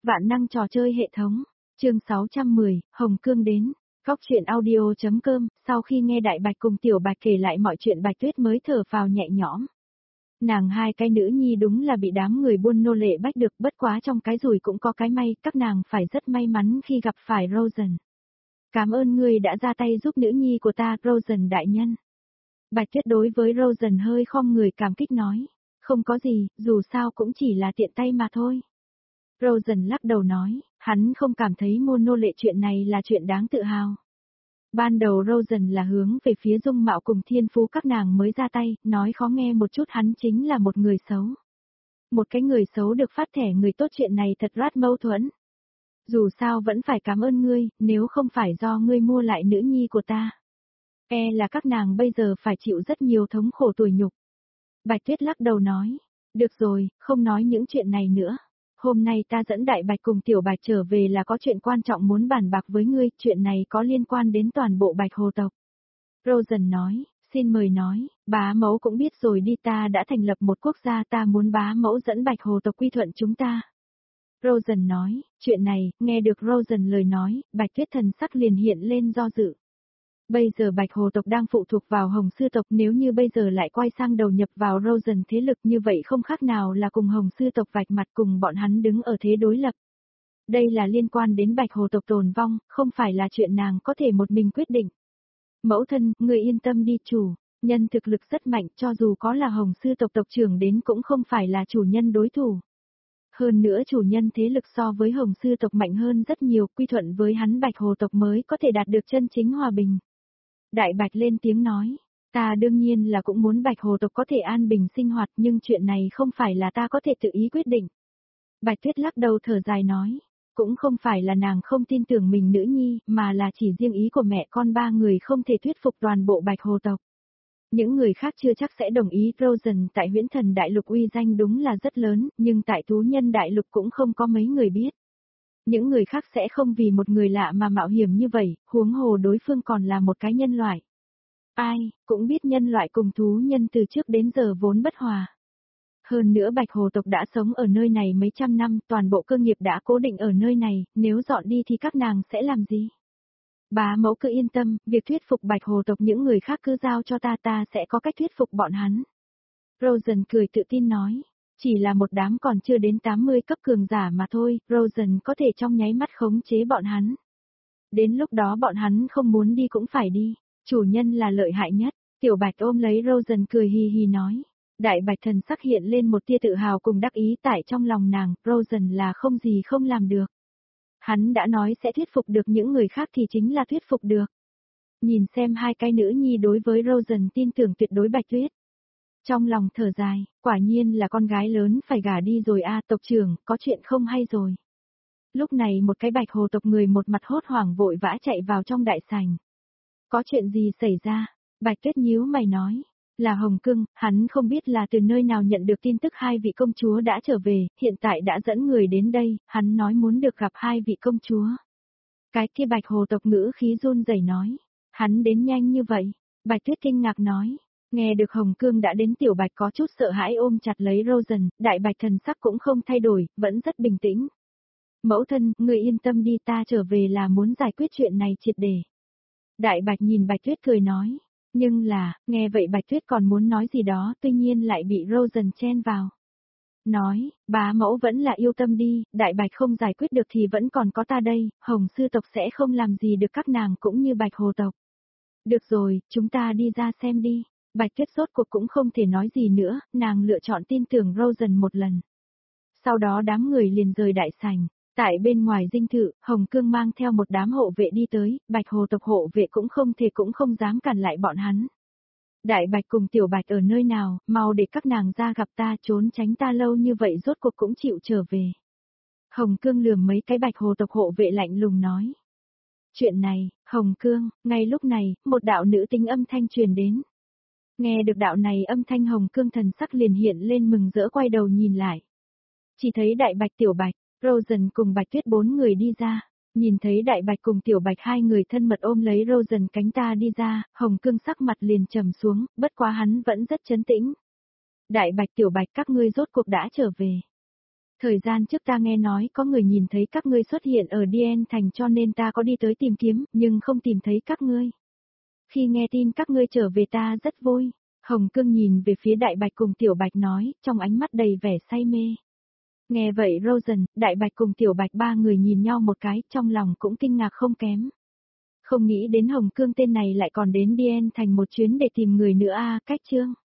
Vạn năng trò chơi hệ thống. Chương 610, Hồng Cương đến. Góc truyện audio.com, sau khi nghe Đại Bạch cùng Tiểu Bạch kể lại mọi chuyện, Bạch Tuyết mới thở phào nhẹ nhõm. Nàng hai cái nữ nhi đúng là bị đám người buôn nô lệ bách được, bất quá trong cái rủi cũng có cái may, các nàng phải rất may mắn khi gặp phải Rosen. Cảm ơn ngươi đã ra tay giúp nữ nhi của ta, Rosen đại nhân. Bạch Tuyết đối với Rosen hơi khom người cảm kích nói. Không có gì, dù sao cũng chỉ là tiện tay mà thôi. Rosen lắc đầu nói, hắn không cảm thấy mua nô lệ chuyện này là chuyện đáng tự hào. Ban đầu Rosen là hướng về phía dung mạo cùng thiên phú các nàng mới ra tay, nói khó nghe một chút hắn chính là một người xấu. Một cái người xấu được phát thẻ người tốt, chuyện này thật rất mâu thuẫn. Dù sao vẫn phải cảm ơn ngươi, nếu không phải do ngươi mua lại nữ nhi của ta. Là các nàng bây giờ phải chịu rất nhiều thống khổ tủi nhục. Bạch Tuyết lắc đầu nói, được rồi, không nói những chuyện này nữa. Hôm nay ta dẫn Đại Bạch cùng Tiểu Bạch trở về là có chuyện quan trọng muốn bàn bạc với ngươi, chuyện này có liên quan đến toàn bộ Bạch Hồ tộc. Rosen nói, xin mời nói, bá mẫu cũng biết rồi đi, ta đã thành lập một quốc gia, ta muốn bá mẫu dẫn Bạch Hồ tộc quy thuận chúng ta. Rosen nói, chuyện này, nghe được Rosen lời nói, Bạch Tuyết thần sắc liền hiện lên do dự. Bây giờ Bạch Hồ tộc đang phụ thuộc vào Hồng Sư tộc, nếu như bây giờ lại quay sang đầu nhập vào Rosen thế lực như vậy không khác nào là cùng Hồng Sư tộc vạch mặt, cùng bọn hắn đứng ở thế đối lập. Đây là liên quan đến Bạch Hồ tộc tồn vong, không phải là chuyện nàng có thể một mình quyết định. Mẫu thân, người yên tâm đi, chủ nhân thực lực rất mạnh, cho dù có là Hồng Sư tộc tộc trưởng đến cũng không phải là chủ nhân đối thủ. Hơn nữa chủ nhân thế lực so với Hồng Sư tộc mạnh hơn rất nhiều, quy thuận với hắn Bạch Hồ tộc mới có thể đạt được chân chính hòa bình. Đại Bạch lên tiếng nói, ta đương nhiên là cũng muốn Bạch Hồ tộc có thể an bình sinh hoạt, nhưng chuyện này không phải là ta có thể tự ý quyết định. Bạch Tuyết lắc đầu thở dài nói, cũng không phải là nàng không tin tưởng mình nữ nhi, mà là chỉ riêng ý của mẹ con ba người không thể thuyết phục toàn bộ Bạch Hồ tộc. Những người khác chưa chắc sẽ đồng ý. Rosen tại Huyễn Thần Đại Lục uy danh đúng là rất lớn, nhưng tại Thú Nhân Đại Lục cũng không có mấy người biết. Những người khác sẽ không vì một người lạ mà mạo hiểm như vậy, huống hồ đối phương còn là một cái nhân loại. Ai, cũng biết nhân loại cùng thú nhân từ trước đến giờ vốn bất hòa. Hơn nữa Bạch Hồ tộc đã sống ở nơi này mấy trăm năm, toàn bộ cơ nghiệp đã cố định ở nơi này, nếu dọn đi thì các nàng sẽ làm gì? Bá mẫu cứ yên tâm, việc thuyết phục Bạch Hồ tộc những người khác cứ giao cho ta, ta sẽ có cách thuyết phục bọn hắn. Rosen cười tự tin nói, chỉ là một đám còn chưa đến 80 cấp cường giả mà thôi, Rosen có thể trong nháy mắt khống chế bọn hắn. Đến lúc đó bọn hắn không muốn đi cũng phải đi, chủ nhân là lợi hại nhất. Tiểu Bạch ôm lấy Rosen cười hì hì nói. Đại Bạch thần sắc hiện lên một tia tự hào cùng đắc ý tại trong lòng nàng, Rosen là không gì không làm được. Hắn đã nói sẽ thuyết phục được những người khác thì chính là thuyết phục được. Nhìn xem hai cái nữ nhi đối với Rosen tin tưởng tuyệt đối. Bạch Tuyết trong lòng thở dài, quả nhiên là con gái lớn phải gả đi rồi a, tộc trưởng, có chuyện không hay rồi. Lúc này một cái Bạch Hồ tộc người một mặt hốt hoảng vội vã chạy vào trong đại sảnh. Có chuyện gì xảy ra? Bạch Tuyết nhíu mày nói. Là Hồng Cương, hắn không biết là từ nơi nào nhận được tin tức hai vị công chúa đã trở về, hiện tại đã dẫn người đến đây, hắn nói muốn được gặp hai vị công chúa. Cái kia Bạch Hồ tộc ngữ khí run rẩy nói. Hắn đến nhanh như vậy? Bạch Tuyết kinh ngạc nói. Nghe được Hồng Cương đã đến, Tiểu Bạch có chút sợ hãi ôm chặt lấy Rosen, Đại Bạch thần sắc cũng không thay đổi, vẫn rất bình tĩnh. Mẫu thân, người yên tâm đi, ta trở về là muốn giải quyết chuyện này triệt để. Đại Bạch nhìn Bạch Tuyết cười nói. Nhưng là, nghe vậy Bạch Tuyết còn muốn nói gì đó, tuy nhiên lại bị Rosen chen vào. Nói, bá mẫu vẫn là yêu tâm đi, Đại Bạch không giải quyết được thì vẫn còn có ta đây, Hồng Sư tộc sẽ không làm gì được các nàng cũng như Bạch Hồ tộc. Được rồi, chúng ta đi ra xem đi. Bạch Tuyết rốt cuộc cũng không thể nói gì nữa, nàng lựa chọn tin tưởng Rosen một lần. Sau đó đám người liền rời đại sảnh. Tại bên ngoài dinh thự, Hồng Cương mang theo một đám hộ vệ đi tới, Bạch Hồ tộc hộ vệ cũng không dám cản lại bọn hắn. Đại Bạch cùng Tiểu Bạch ở nơi nào, mau để các nàng ra gặp ta, trốn tránh ta lâu như vậy rốt cuộc cũng chịu trở về. Hồng Cương lườm mấy cái Bạch Hồ tộc hộ vệ lạnh lùng nói. Chuyện này, Hồng Cương, ngay lúc này, một đạo nữ tính âm thanh truyền đến. Nghe được đạo này âm thanh, Hồng Cương thần sắc liền hiện lên mừng rỡ, quay đầu nhìn lại. Chỉ thấy Đại Bạch, Tiểu Bạch, Rosen cùng Bạch Tuyết bốn người đi ra. Nhìn thấy Đại Bạch cùng Tiểu Bạch hai người thân mật ôm lấy Rosen cánh ta đi ra, Hồng Cương sắc mặt liền trầm xuống, bất quá hắn vẫn rất trấn tĩnh. Đại Bạch, Tiểu Bạch, các ngươi rốt cuộc đã trở về. Thời gian trước ta nghe nói có người nhìn thấy các ngươi xuất hiện ở Dien Thành cho nên ta có đi tới tìm kiếm, nhưng không tìm thấy các ngươi. Khi nghe tin các ngươi trở về ta rất vui. Hồng Cương nhìn về phía Đại Bạch cùng Tiểu Bạch nói, trong ánh mắt đầy vẻ say mê. Nghe vậy Rosen, Đại Bạch cùng Tiểu Bạch ba người nhìn nhau một cái, trong lòng cũng kinh ngạc không kém. Không nghĩ đến Hồng Cương tên này lại còn đến Dien Thành một chuyến để tìm người nữa cách chương.